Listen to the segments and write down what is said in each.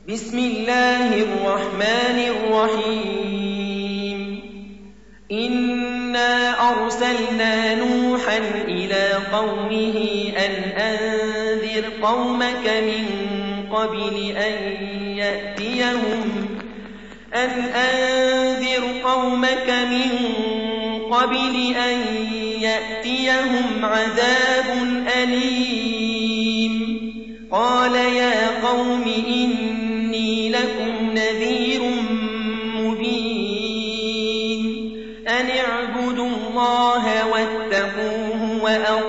بسم الله الرحمن الرحيم إنا أرسلنا نوحا إلى قومه أن أنذر قومك من قبل أن يأتيهم عذاب أليم قال يا قوم إني لكم نذير مبين أن اعبدوا الله واتقوه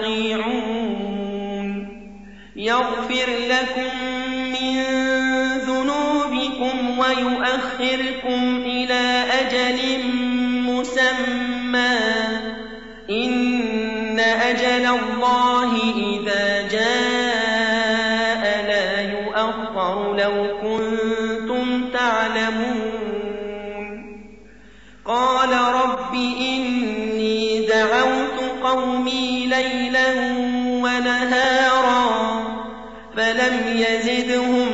وأطيعون يغفر لكم من ذنوبكم ويؤخركم إلى أجل مسمى إن أجل الله إذا جاء لا يؤخر لو كنتم تعلمون قال رب إني دعوت قومي ليلا ونهارا فلم يزدهم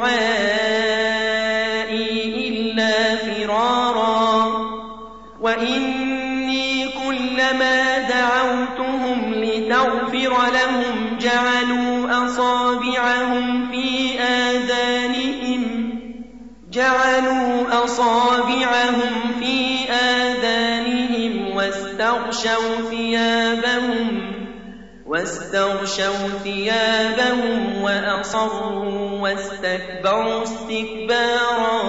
دعائي إلا فرارا وإني كلما دعوتهم لتغفر لهم جعلوا أصابعهم في آذانهم واستغشوا ثيابهم وأصروا واستكبروا استكبارا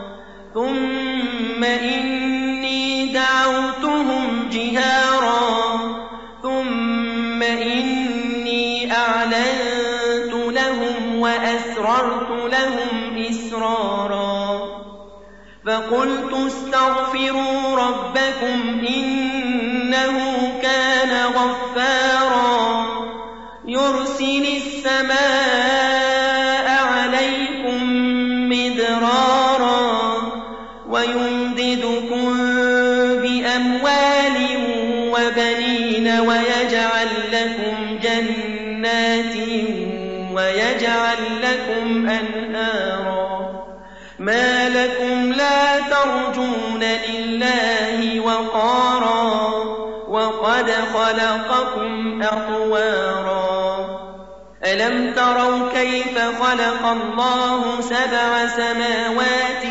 ثم إني دعوتهم جهارا ثم إني أعلنت لهم وأسررت لهم إسرارا فقلت استغفروا ربكم إنه كان غفارا يرسل السماء عليكم مدرارا ويمددكم بأموال وبنين ويجعل لكم جنات ويجعل لكم أنهارا ما لكم لا ترجون لله وقارا وقد خلقكم أطوارا ألم تروا كيف خلق الله 7 سماوات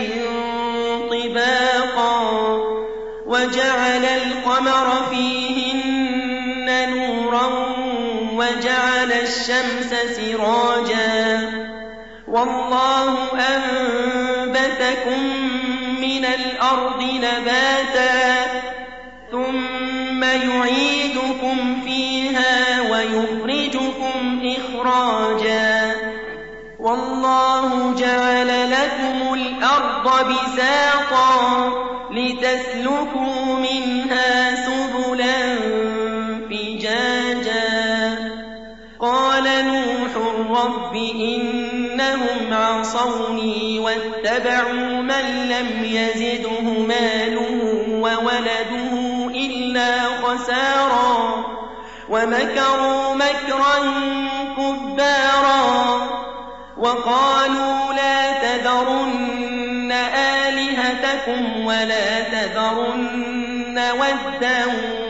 طباقا وجعل القمر فيهن نورا وجعل الشمس سراجا والله أنبتكم من الأرض نباتا ثم يعيدكم فيها ويخرجكم إخراجا والله جعل لكم الأرض بساطا لتسلكوا منها سبلا فجاجا قال نوح رب إنهم عصوني واتبعوا من لم يزده ماله وولده إلا خسارا ومكروا مكرا كبارا وقالوا لا تذرن آلهتكم ولا تذرن ودا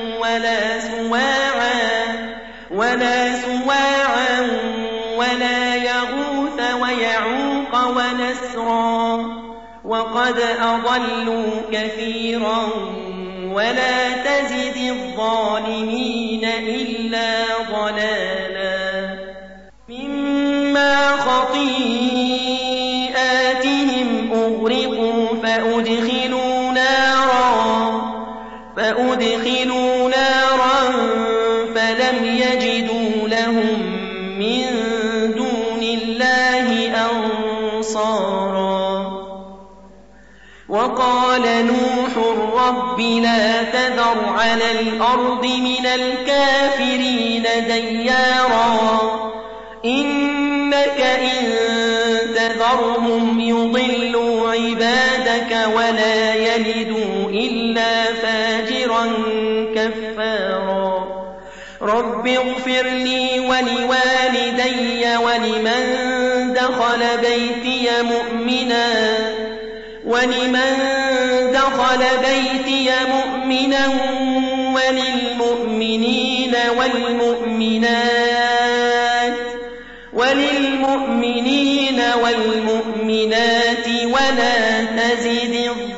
ولا سواعا ولا يغوث ويعوق ونسرا وقد أضلوا كثيرا ولا تزد الظالمين إلا ضلالا مما خطيئاتهم أغرقوا فأدخلوا نارا فلم يجدوا لهم من دون الله أنصارا وقال نوح رب لا تذر على الأرض من الكافرين ديارا إنك إن تذرهم يضلوا عبادك ولا يلدوا إلا فاجرا كفارا رب اغفر لي ولوالدي ولمن دخل بيتي مؤمنا وللمؤمنين والمؤمنات ولا تزد